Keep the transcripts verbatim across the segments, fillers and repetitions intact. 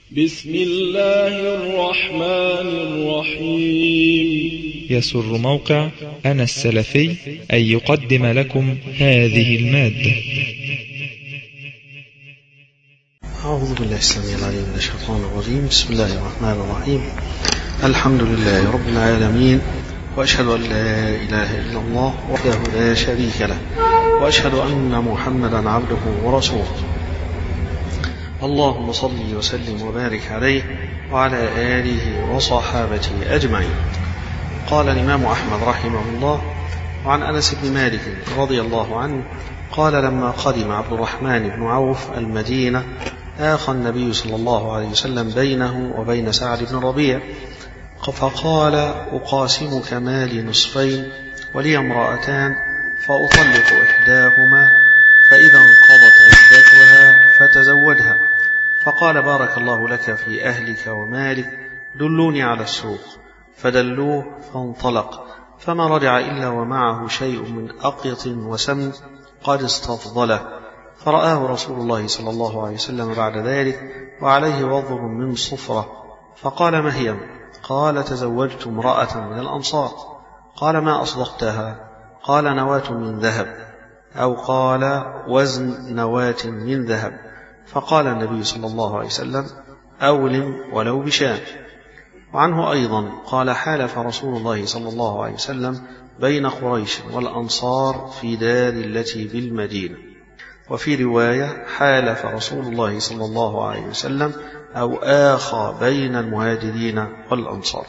بسم الله الرحمن الرحيم. يسر موقع أنا السلفي أن يقدم لكم هذه المادة. أعوذ بالله السميع العليم من الشيطان الرجيم. بسم الله الرحمن الرحيم. الحمد لله رب العالمين، وأشهد أن لا إله إلا الله وحده لا شريك له، وأشهد أن محمدا عبده ورسوله. اللهم صل وسلم وبارك عليه وعلى آله وصحابته أجمعين. قال الإمام أحمد رحمه الله عن أنس بن مالك رضي الله عنه قال: لما قدم عبد الرحمن بن عوف المدينة آخى النبي صلى الله عليه وسلم بينه وبين سعد بن ربيع، فقال: أقاسمك مالي نصفين ولي امرأتان فأطلق إحداهما، فإذا انقضت عدتها فتزوجها. فقال: بارك الله لك في أهلك ومالك، دلوني على السوق. فدلوه فانطلق، فما رجع إلا ومعه شيء من أقيط وسمن قد استفضله، فرآه رسول الله صلى الله عليه وسلم بعد ذلك وعليه وضر من صفرة، فقال: ما هي؟ قال: تزوجت امرأة من الأنصار. قال: ما أصدقتها؟ قال: نواة من ذهب، أو قال: وزن نواة من ذهب. فقال النبي صلى الله عليه وسلم: أولم ولو بشاة. وعنه أيضا قال: حالف رسول الله صلى الله عليه وسلم بين قريش والأنصار في دار التي بالمدينة. وفي رواية: حالف رسول الله صلى الله عليه وسلم أو آخى بين المهاجرين والأنصار.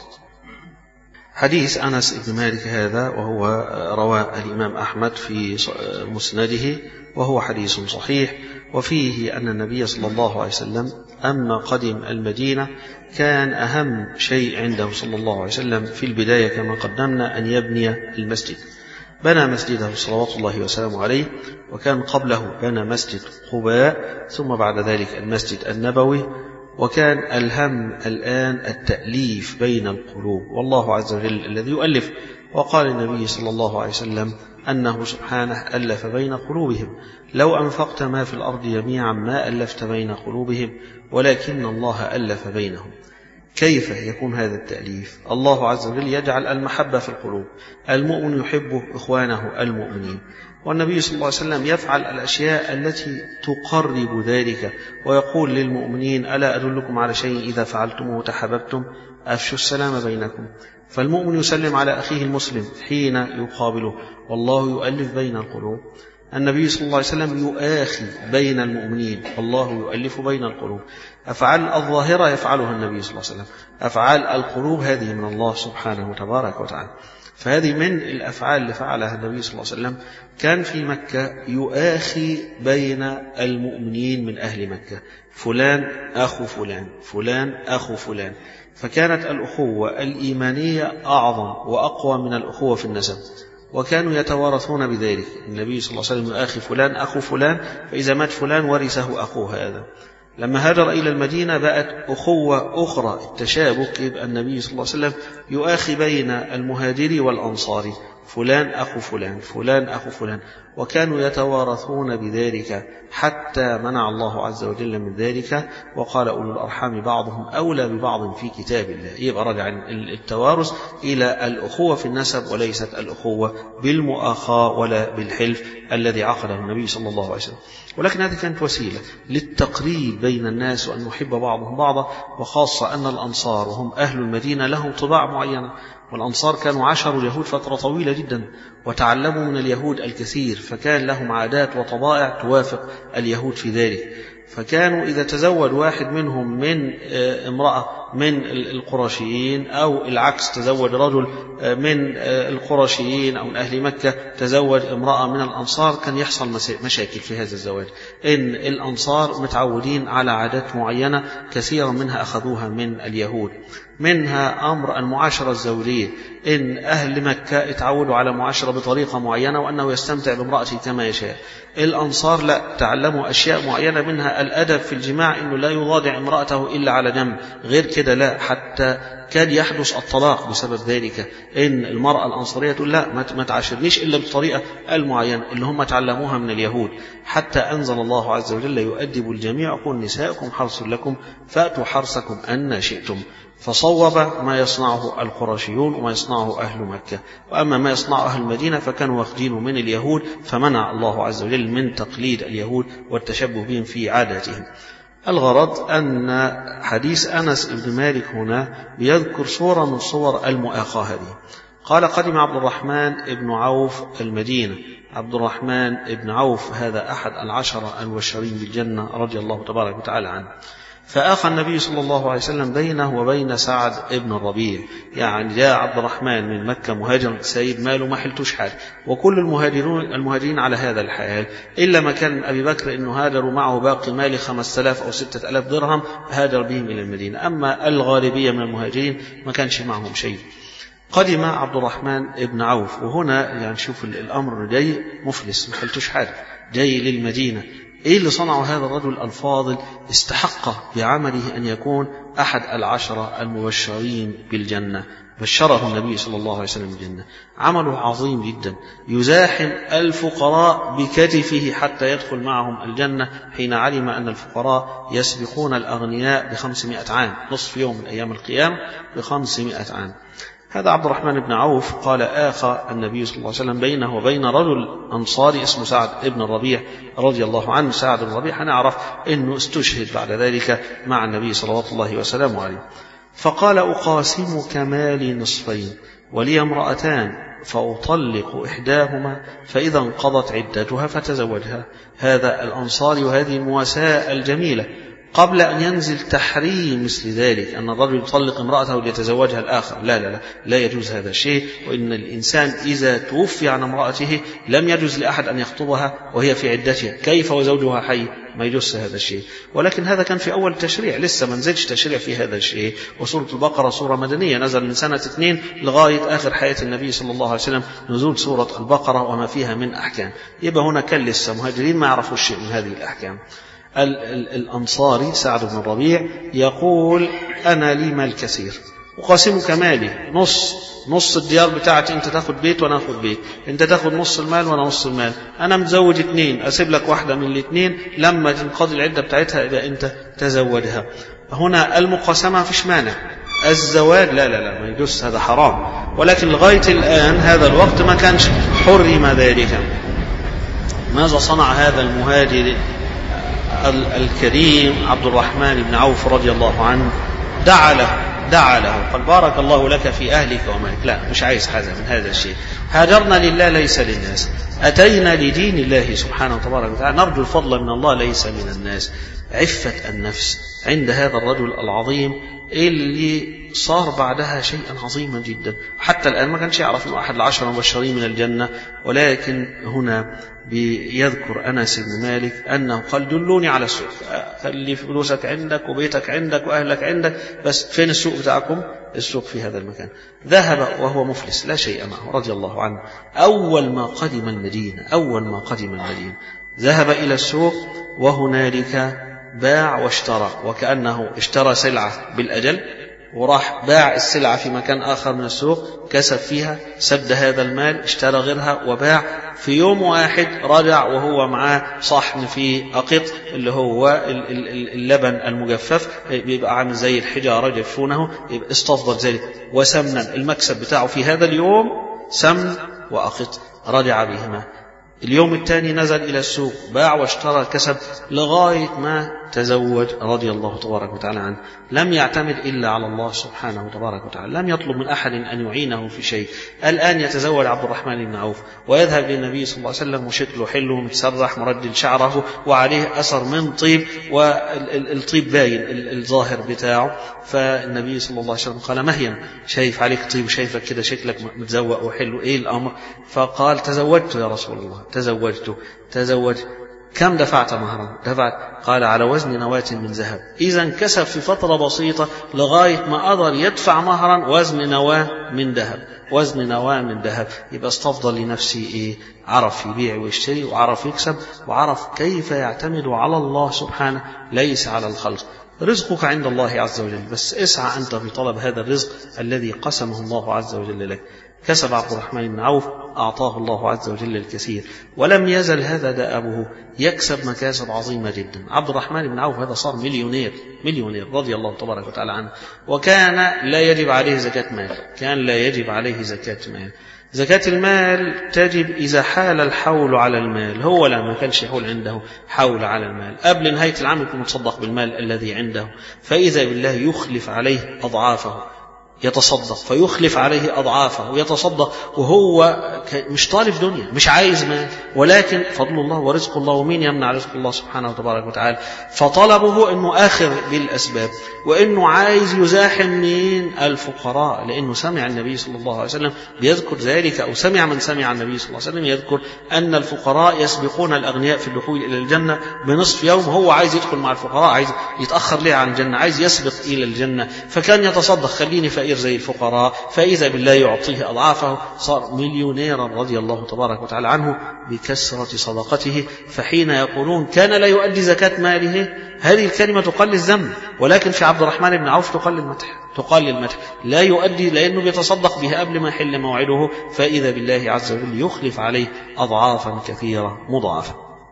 حديث أنس بن مالك هذا وهو رواه الإمام أحمد في مسنده، وهو حديث صحيح، وفيه أن النبي صلى الله عليه وسلم أما قدم المدينة كان أهم شيء عنده صلى الله عليه وسلم في البداية كما قدمنا أن يبني المسجد. بنى مسجده صلوات الله وسلامه عليه، وكان قبله بنى مسجد قباء، ثم بعد ذلك المسجد النبوي. وكان الهم الآن التأليف بين القلوب، والله عز وجل الذي يؤلف. وقال النبي صلى الله عليه وسلم أنه سبحانه ألف بين قلوبهم: لو أنفقت ما في الأرض جميعا ما ألفت بين قلوبهم ولكن الله ألف بينهم. كيف يكون هذا التأليف؟ الله عز وجل يجعل المحبة في القلوب، المؤمن يحب إخوانه المؤمنين، والنبي صلى الله عليه وسلم يفعل الأشياء التي تقرب ذلك، ويقول للمؤمنين: ألا أدلكم على شيء إذا فعلتموه تحاببتم؟ أفشوا السلام بينكم. فالمؤمن يسلم على أخيه المسلم حين يقابله، والله يؤلف بين القلوب. النبي صلى الله عليه وسلم يؤاخي بين المؤمنين، والله يؤلف بين القلوب. أفعال الظاهرة يفعلها النبي صلى الله عليه وسلم، أفعال القلوب هذه من الله سبحانه وتبارك وتعالى. فهذه من الأفعال اللي فعلها النبي صلى الله عليه وسلم. كان في مكة يؤاخي بين المؤمنين من أهل مكة، فلان أخو فلان، فلان أخو فلان. فكانت الأخوة الإيمانية أعظم وأقوى من الأخوة في النسب، وكانوا يتوارثون بذلك. النبي صلى الله عليه وسلم يؤاخي فلان أخو فلان، فإذا مات فلان ورثه أخوه هذا. لما هاجر إلى المدينة بقت أخوة أخرى، التشابك، يبقى النبي صلى الله عليه وسلم يؤاخي بين المهاجر والأنصار، فلان أخو فلان، فلان أخو فلان، وكانوا يتوارثون بذلك حتى منع الله عز وجل من ذلك، وقال: أولو الأرحام بعضهم أولى ببعض في كتاب الله. يبقى رجع التوارث إلى الأخوة في النسب، وليست الأخوة بالمؤاخاة ولا بالحلف الذي عقده النبي صلى الله عليه وسلم. ولكن هذه كانت وسيلة للتقريب بين الناس وأن يحب بعضهم بعضا، وخاصة أن الأنصار وهم أهل المدينة لهم طباع معينة، والأنصار كانوا عاشروا اليهود فترة طويلة جدا وتعلموا من اليهود الكثير، فكان لهم عادات وطبائع توافق اليهود في ذلك. فكانوا إذا تزوج واحد منهم من امرأة من القرشيين، أو العكس تزوج رجل من القرشيين أو من أهل مكة تزوج امرأة من الأنصار، كان يحصل مشاكل في هذا الزواج. إن الأنصار متعودين على عادات معينة كثيرا منها أخذوها من اليهود، منها أمر المعاشرة الزوجية، إن أهل مكة اتعودوا على معاشرة بطريقة معينة وأنه يستمتع بامرأته كما يشاء. الأنصار لا، تعلموا أشياء معينة، منها الأدب في الجماع، إنه لا يضاجع امرأته إلا على جنب، غير كده لا، حتى كاد يحدث الطلاق بسبب ذلك، إن المرأة الأنصارية تقول لا ما تعاشرنيش إلا بالطريقة المعينة اللي هم تعلموها من اليهود، حتى أنزل الله عز وجل يؤدب الجميع يقول نساؤكم حرث لكم فأتوا حرثكم أن شئتم. فصوب ما يصنعه القرشيون وما يصنعه أهل مكة، وأما ما يصنعه أهل المدينة فكانوا واخدينه من اليهود، فمنع الله عز وجل من تقليد اليهود والتشبه بهم في عاداتهم. الغرض أن حديث أنس بن مالك هنا بيذكر صورة من صور المؤاخاة هذه. قال قدم عبد الرحمن بن عوف المدينة. عبد الرحمن بن عوف هذا أحد العشرة المبشرين بالجنة رضي الله تبارك وتعالى عنه. فآخى النبي صلى الله عليه وسلم بينه وبين سعد بن الربيع، يعني جاء عبد الرحمن من مكة مهاجر سيد ماله ما حلتوش حاجة، وكل المهاجرون المهاجرين على هذا الحال، إلا ما كان أبي بكر إنه هاجر معه باقي مال خمسة آلاف أو ستة آلاف درهم هاجر بهم إلى المدينة، أما الغالبية من المهاجرين ما كانش معهم شيء. قدم عبد الرحمن بن عوف، وهنا يعني شوف الأمر جاي مفلس ما حلتوش حاجة، جاي للمدينة. إيه اللي صنعه هذا الرجل الفاضل؟ استحق بعمله أن يكون أحد العشرة المبشرين بالجنة، بشره النبي صلى الله عليه وسلم بالجنة. عمله عظيم جدا، يزاحم الفقراء بكتفه حتى يدخل معهم الجنة، حين علم أن الفقراء يسبقون الأغنياء بخمسمائة عام، نصف يوم من أيام القيامة بخمسمائة عام. هذا عبد الرحمن بن عوف قال آخى النبي صلى الله عليه وسلم بينه وبين رجل أنصاري اسمه سعد بن الربيع رضي الله عنه. سعد بن الربيع هنعرف أنه استشهد بعد ذلك مع النبي صلوات الله وسلامه عليه. فقال أقاسم مالي نصفين ولي امرأتان فأطلق إحداهما فإذا انقضت عدتها فتزوجها. هذا الأنصاري وهذه المواساة الجميلة قبل أن ينزل تحريم مثل ذلك، أن الرجل يطلق امرأته ليتزوجها الآخر، لا لا لا لا يجوز هذا الشيء. وإن الإنسان إذا توفي عن امرأته لم يجوز لأحد أن يخطبها وهي في عدتها، كيف وزوجها حي؟ ما يجوز هذا الشيء. ولكن هذا كان في أول تشريع، لسه ما نزلش تشريع في هذا الشيء. وسورة البقرة سورة مدنية، نزل من سنة اثنين لغاية آخر حياة النبي صلى الله عليه وسلم نزول سورة البقرة وما فيها من أحكام. يبقى هنا كان لسه مهاجرين ما يعرفوا شيء من هذه الأحكام. الأنصاري سعد بن الربيع يقول أنا لي مال كثير أقاسمك مالي، نص نص الديار بتاعتي، أنت تاخد بيت وأنا أخذ بيت، أنت تاخد نص المال وأنا نص المال، أنا متزوج اثنين أسيب لك واحدة من الاثنين لما تنقضي العدة بتاعتها إذا أنت تزوجها. هنا المقاسمة فيش مانع، الزواج لا لا لا ما يجوز، هذا حرام. ولكن لغاية الآن هذا الوقت ما كانش حرم ذلك. ماذا صنع هذا المهاجر الكريم عبد الرحمن بن عوف رضي الله عنه؟ دعا له دعا له قال بارك الله لك في أهلك ومالك. لا مش عايز حاجة من هذا الشيء، هاجرنا لله ليس للناس، أتينا لدين الله سبحانه وتبارك وتعالى، نرجو الفضل من الله ليس من الناس. عفة النفس عند هذا الرجل العظيم اللي صار بعدها شيئا عظيما جدا. حتى الآن ما كانش يعرف أنه أحد العشر المبشرين من الجنة، ولكن هنا بيذكر أنس بن مالك أنه قال دلوني على السوق، خلي فلوسك عندك وبيتك عندك وأهلك عندك، بس فين السوق بتاعكم؟ السوق في هذا المكان. ذهب وهو مفلس لا شيء معه رضي الله عنه. أول ما قدم المدينة أول ما قدم المدينة ذهب إلى السوق، وهنالك باع واشترى، وكأنه اشترى سلعة بالأجل وراح باع السلعة في مكان آخر من السوق، كسب فيها، سد هذا المال، اشترى غيرها وباع. في يوم واحد رجع وهو معاه صحن فيه أقط اللي هو اللبن المجفف، بيبقى عامل زي الحجارة جفونه، يبقى استفضل ذلك وسمنا. المكسب بتاعه في هذا اليوم سمن وأقط، رجع بهما. اليوم الثاني نزل إلى السوق، باع واشترى كسب لغاية ما تزوج رضي الله تبارك وتعالى عنه. لم يعتمد إلا على الله سبحانه وتبارك وتعالى، لم يطلب من أحد أن يعينه في شيء. الآن يتزوج عبد الرحمن بن عوف ويذهب للنبي صلى الله عليه وسلم وشكله حلو متسرح مرجل شعره وعليه أثر من طيب، والطيب باين الظاهر بتاعه. فالنبي صلى الله عليه وسلم قال مهيا، شايف عليك طيب وشايفك كده شكلك متزوق وحلو، إيه الأمر؟ فقال تزوجت يا رسول الله، تزوجت تزوج كم دفعت مهرا؟ دفعت قال على وزن نواة من ذهب. إذا انكسب في فترة بسيطة لغاية ما قدر يدفع مهرا وزن نواة من ذهب، وزن نواة من ذهب. يبقى استفضل لنفسه إيه؟ عرف يبيع ويشتري، وعرف يكسب، وعرف كيف يعتمد على الله سبحانه ليس على الخلق. رزقك عند الله عز وجل، بس اسعى أنت في طلب هذا الرزق الذي قسمه الله عز وجل لك. كسب عبد الرحمن بن عوف، أعطاه الله عز وجل الكثير، ولم يزل هذا دأبه يكسب مكاسب عظيمة جدا. عبد الرحمن بن عوف هذا صار مليونير مليونير رضي الله تبارك وتعالى عنه، وكان لا يجب عليه زكاة مال، كان لا يجب عليه زكاة مال. زكاة المال تجب إذا حال الحول على المال، هو لا ما كانش يحول عنده حول على المال، قبل نهاية العام يكون متصدق بالمال الذي عنده، فإذا بالله يخلف عليه أضعافه، يتصدق فيخلف عليه أضعافه ويتصدق وهو مش طالب دنيا، مش عايز مال، ولكن فضل الله ورزق الله، ومين يمنع رزق الله سبحانه وتبارك وتعالى. فطلبه أنه آخر بالأسباب، وأنه عايز يزاحم من الفقراء، لأنه سمع النبي صلى الله عليه وسلم بيذكر ذلك، أو سمع من سمع النبي صلى الله عليه وسلم يذكر أن الفقراء يسبقون الأغنياء في الدخول إلى الجنة بنصف يوم. هو عايز يدخل مع الفقراء، عايز يتأخر ليه عن الجنة، عايز يسبق إلى الجنة، فكان يتصدق خليني فقير زي الفقراء، فإذا بالله يعطيه أضعافه، صار مليونيرا رضي الله تبارك وتعالى عنه بكثرة صدقته. فحين يقولون كان لا يؤدي زكاة ماله، هذه الكلمة تقل الذم، ولكن في عبد الرحمن بن عوف تقل المدح، تقال المدح، لا يؤدي لأنه بيتصدق بها قبل ما يحل موعده، فإذا بالله عز وجل يخلف عليه أضعافا كثيرة مضاعفة.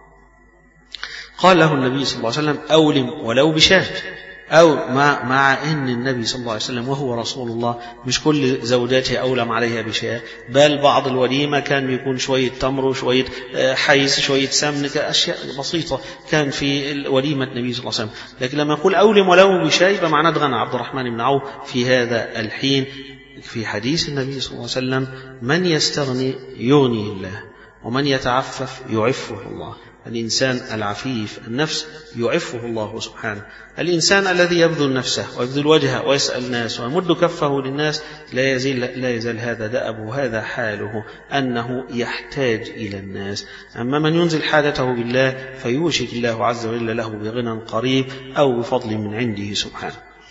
قال له النبي صلى الله عليه وسلم أولم ولو بشاة، أو مع, مع أن النبي صلى الله عليه وسلم وهو رسول الله مش كل زوجاته أولم عليها بشاة، بل بعض الوليمة كان بيكون شوية تمر وشوية حيث شوية سمن، أشياء بسيطة كان في وليمة النبي صلى الله عليه وسلم. لكن لما يقول أولم ولو بشاة يبقى معناه غنى عبد الرحمن بن عوف في هذا الحين. في حديث النبي صلى الله عليه وسلم من يستغني يغنيه الله، ومن يتعفف يعفه الله. الإنسان العفيف النفس يعفه الله سبحانه. الإنسان الذي يبذل نفسه ويبذل وجهه ويسأل الناس ويمد كفه للناس لا يزال, لا يزال هذا دأبه، هذا حاله، أنه يحتاج إلى الناس. أما من ينزل حاجته بالله فيوشك الله عز وجل له بغنى قريب أو بفضل من عنده سبحانه.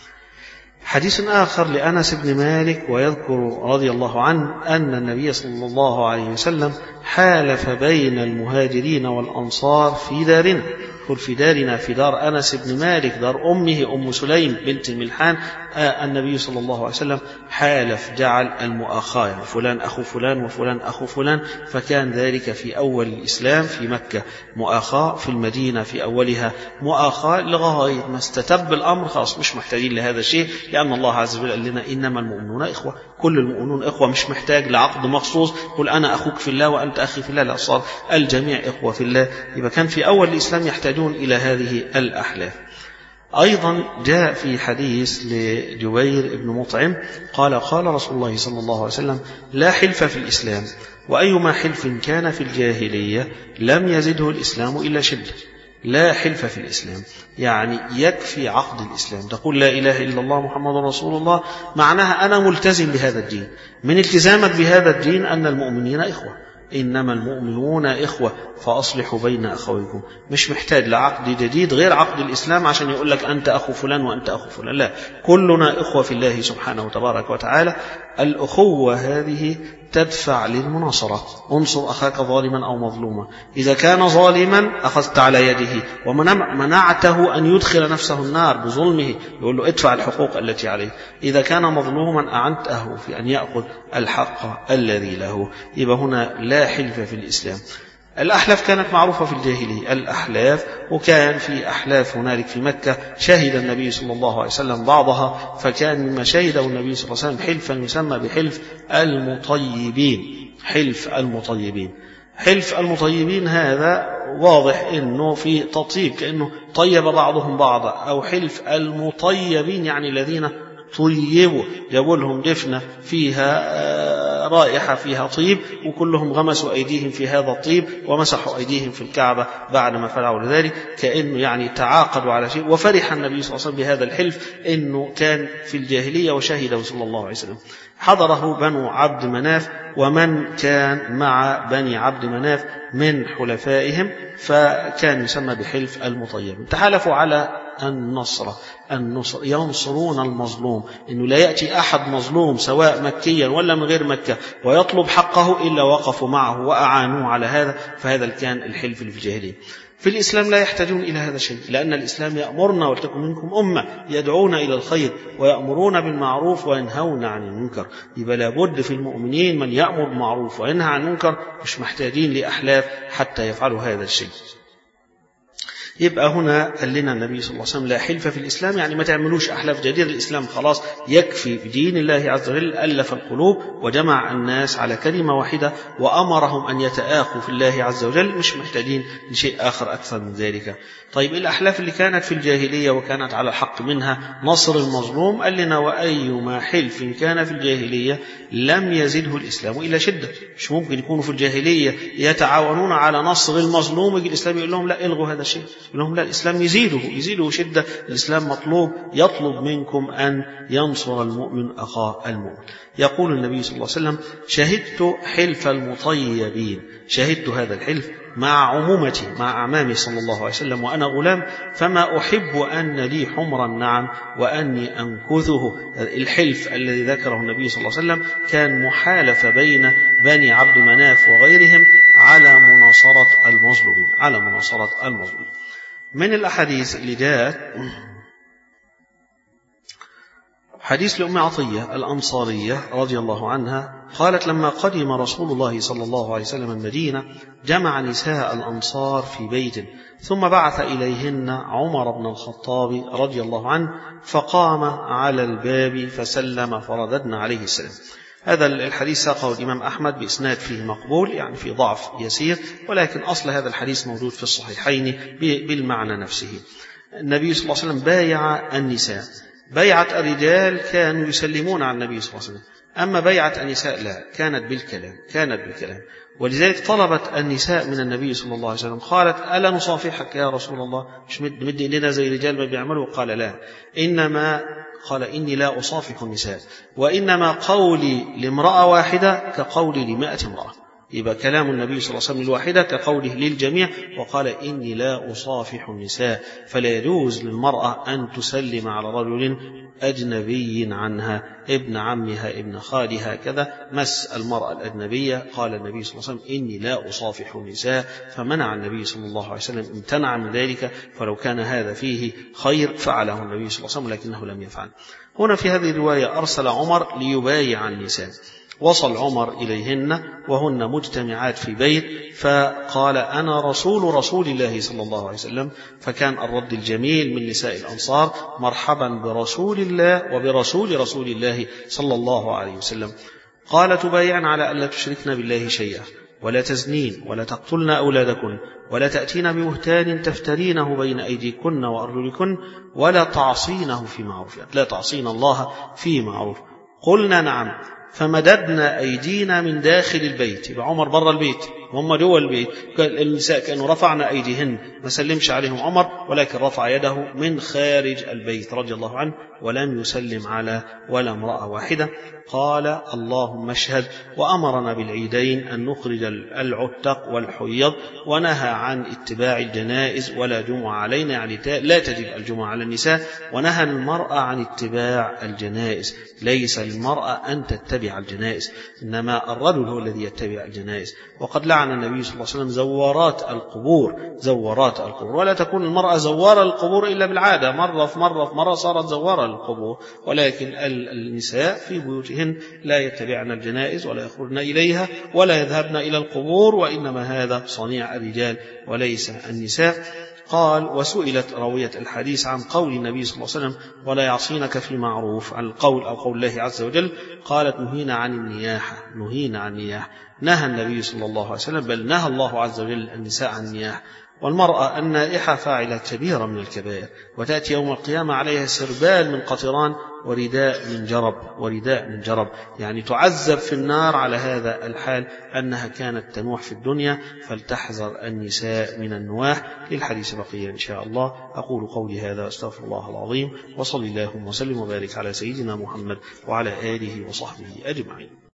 حديث آخر لأنس بن مالك ويذكر رضي الله عنه أن النبي صلى الله عليه وسلم حالف بين المهاجرين والأنصار في دارنا، قل في دارنا في دار أنس بن مالك دار أمه أم سليم بنت الملحان. آه النبي صلى الله عليه وسلم حالف، جعل المؤاخاة، يعني فلان أخو فلان وفلان أخو فلان، فكان ذلك في أول الإسلام في مكة مؤاخاة، في المدينة في أولها مؤاخاة، لغاية ما استتب الأمر خلاص مش محتاجين لهذا الشيء، لأن الله عز وجل قال لنا إنما المؤمنون إخوة، كل المؤمنون إخوة، مش محتاج لعقد مخصوص قل أنا أخوك في الله وأنت أخي في الله، لا، صار الجميع إخوة في الله. يبقى كان في أول الإسلام يحتاجون إلى هذه الأحلاف. أيضا جاء في حديث لجبير بن مطعم قال قال رسول الله صلى الله عليه وسلم لا حلف في الإسلام، وأيما حلف كان في الجاهلية لم يزده الإسلام إلا شدة. لا حلف في الإسلام يعني يكفي عقد الإسلام، تقول لا إله إلا الله محمد رسول الله، معناها أنا ملتزم بهذا الدين. من التزامك بهذا الدين أن المؤمنين إخوة، إنما المؤمنون إخوة فأصلحوا بين أخويكم. مش محتاج لعقد جديد غير عقد الإسلام عشان يقول لك أنت أخو فلان وأنت أخو فلان، لا، كلنا إخوة في الله سبحانه وتبارك وتعالى. الأخوة هذه تدفع للمناصرة، انصر أخاك ظالما أو مظلوما، إذا كان ظالما أخذت على يده ومنعته أن يدخل نفسه النار بظلمه، يقول له ادفع الحقوق التي عليه، إذا كان مظلوما أعنته في أن يأخذ الحق الذي له. يبقى هنا لا حلف في الإسلام. الأحلاف كانت معروفة في الجاهلية، الأحلاف، وكان في أحلاف هنالك في مكة شهد النبي صلى الله عليه وسلم بعضها، فكان مما شهده النبي صلى الله عليه وسلم حلفا يسمى بحلف المطيبين. حلف المطيبين حلف المطيبين هذا واضح أنه في تطيب، كأنه طيب بعضهم بعضا، أو حلف المطيبين يعني الذين طيبوا، جابوا لهم دفنة فيها رائحة فيها طيب، وكلهم غمسوا أيديهم في هذا الطيب ومسحوا أيديهم في الكعبة بعد ما فعلوا ذلك، كأنه يعني تعاقدوا على شيء. وفرح النبي صلى الله عليه وسلم بهذا الحلف، أنه كان في الجاهلية وشهده صلى الله عليه وسلم. حضره بنو عبد مناف ومن كان مع بني عبد مناف من حلفائهم، فكان يسمى بحلف المطيب. تحالفوا على النصر النصر ينصرون المظلوم، إنه لا يأتي أحد مظلوم سواء مكيا ولا من غير مكة ويطلب حقه إلا وقفوا معه وأعانوه على هذا. فهذا كان الحلف في الجاهلية. في الإسلام لا يحتاجون إلى هذا الشيء، لأن الإسلام يأمرنا ولتكن منكم أمة يدعون إلى الخير ويأمرون بالمعروف وينهون عن المنكر. يبقى لابد في المؤمنين من يأمر بالمعروف وينهى عن المنكر، مش محتاجين لأحلاف حتى يفعلوا هذا الشيء. يبقى هنا قال لنا النبي صلى الله عليه وسلم لا حلف في الإسلام، يعني ما تعملوش أحلاف جديدة. الإسلام خلاص يكفي بدين الله عز وجل، ألف القلوب وجمع الناس على كلمة واحدة وأمرهم أن يتآخوا في الله عز وجل، مش محتاجين لشيء آخر أكثر من ذلك. طيب الأحلاف اللي كانت في الجاهلية وكانت على الحق منها نصر المظلوم، قال لنا وأيما حلف كان في الجاهلية لم يزده الإسلام إلا شدة. مش ممكن يكونوا في الجاهلية يتعاونون على نصر المظلوم يجي الإسلام يقول لهم لا الغوا هذا الشيء، يقول لهم لا الإسلام يزيده يزيده شدة. الإسلام مطلوب يطلب منكم أن ينصر المؤمن أخاه المؤمن. يقول النبي صلى الله عليه وسلم شهدت حلف المطيبين، شهدت هذا الحلف مع عمومتي مع أعمامي صلى الله عليه وسلم وأنا غلام، فما أحب أن لي حمر النعم وأني أنكثه. الحلف الذي ذكره النبي صلى الله عليه وسلم كان محالفة بين بني عبد مناف وغيرهم على مناصرة المظلومين على مناصرة المظلومين. من الأحاديث اللي جاءت حديث لأم عطية الأنصارية رضي الله عنها قالت لما قدم رسول الله صلى الله عليه وسلم المدينة جمع نساء الأنصار في بيت، ثم بعث إليهن عمر بن الخطاب رضي الله عنه فقام على الباب فسلم فرددنا عليه السلام. هذا الحديث ساقه الإمام أحمد بإسناد فيه مقبول، يعني في ضعف يسير، ولكن أصل هذا الحديث موجود في الصحيحين بالمعنى نفسه. النبي صلى الله عليه وسلم بايع النساء. بيعة الرجال كانوا يسلمون على النبي صلى الله عليه وسلم، أما بيعة النساء لا، كانت بالكلام كانت بالكلام ولذلك طلبت النساء من النبي صلى الله عليه وسلم قالت ألا نصافحك يا رسول الله، مش مد إلينا زي الرجال ما بيعملوا؟ قال لا، إنما قال إني لا أصافح النساء، وإنما قولي لامرأة واحدة كقولي لمائة امرأة. يبقى كلام النبي صلى الله عليه وسلم الواحدة كقوله للجميع، وقال إني لا أصافح النساء، فلا يجوز للمرأة أن تسلم على رجل أجنبي عنها، ابن عمها ابن خالها كذا، مس المرأة الأجنبية. قال النبي صلى الله عليه وسلم إني لا أصافح النساء، فمنع النبي صلى الله عليه وسلم، امتنع من ذلك، فلو كان هذا فيه خير فعله النبي صلى الله عليه وسلم لكنه لم يفعل. هنا في هذه الرواية أرسل عمر ليبايع النساء، وصل عمر إليهن وهن مجتمعات في بيت، فقال أنا رسول رسول الله صلى الله عليه وسلم. فكان الرد الجميل من نساء الأنصار مرحبا برسول الله وبرسول رسول الله صلى الله عليه وسلم. قال تبايعن على ألا تشركن بالله شيئا ولا تزنين ولا تقتلن أولادكن ولا تأتين ببهتان تفترينه بين أيديكن وأرجلكن ولا تعصينه في معروف، لا تعصين الله في معروف. قلنا نعم، فمددنا أيدينا من داخل البيت. يبقى عمر برا البيت وهم جوا البيت، النساء كانوا رفعنا أيديهن، ما سلمش عليهم عمر، ولكن رفع يده من خارج البيت رضي الله عنه ولم يسلم على ولا امرأة واحدة. قال اللهم اشهد، وأمرنا بالعيدين أن نخرج العتق والحيض، ونهى عن اتباع الجنائز ولا جمعة علينا، يعني لا تجب الجمعة على النساء، ونهى المرأة عن اتباع الجنائز. ليس للمرأة أن تتبع الجنائز، إنما الرجل هو الذي يتبع الجنائز. وقد لعن النبي صلى الله عليه وسلم زوارات القبور زوارات القبور ولا تكون المرأة زوارة للقبور إلا بالعادة، مرة في مرة في مرة صارت زوارة للقبور، ولكن النساء في بيوتهن لا يتبعن الجنائز ولا يخرجن إليها ولا يذهبن إلى القبور، وإنما هذا صنيع الرجال وليس النساء. قال وسئلت راوية الحديث عن قول النبي صلى الله عليه وسلم ولا يعصينك في معروف، عن القول أو قول الله عز وجل، قالت نهينا عن النياحة نهينا عن النياحة نهى النبي صلى الله عليه وسلم، بل نهى الله عز وجل النساء عن النياحة. والمرأة النائحة فاعلة كبيرة من الكبائر، وتأتي يوم القيامة عليها سربال من قطران ورداء من جرب ورداء من جرب يعني تعذب في النار على هذا الحال أنها كانت تنوح في الدنيا، فلتحذر النساء من النواح. للحديث بقية إن شاء الله. أقول قولي هذا أستغفر الله العظيم، وصلي اللهم وسلم وبارك على سيدنا محمد وعلى آله وصحبه أجمعين.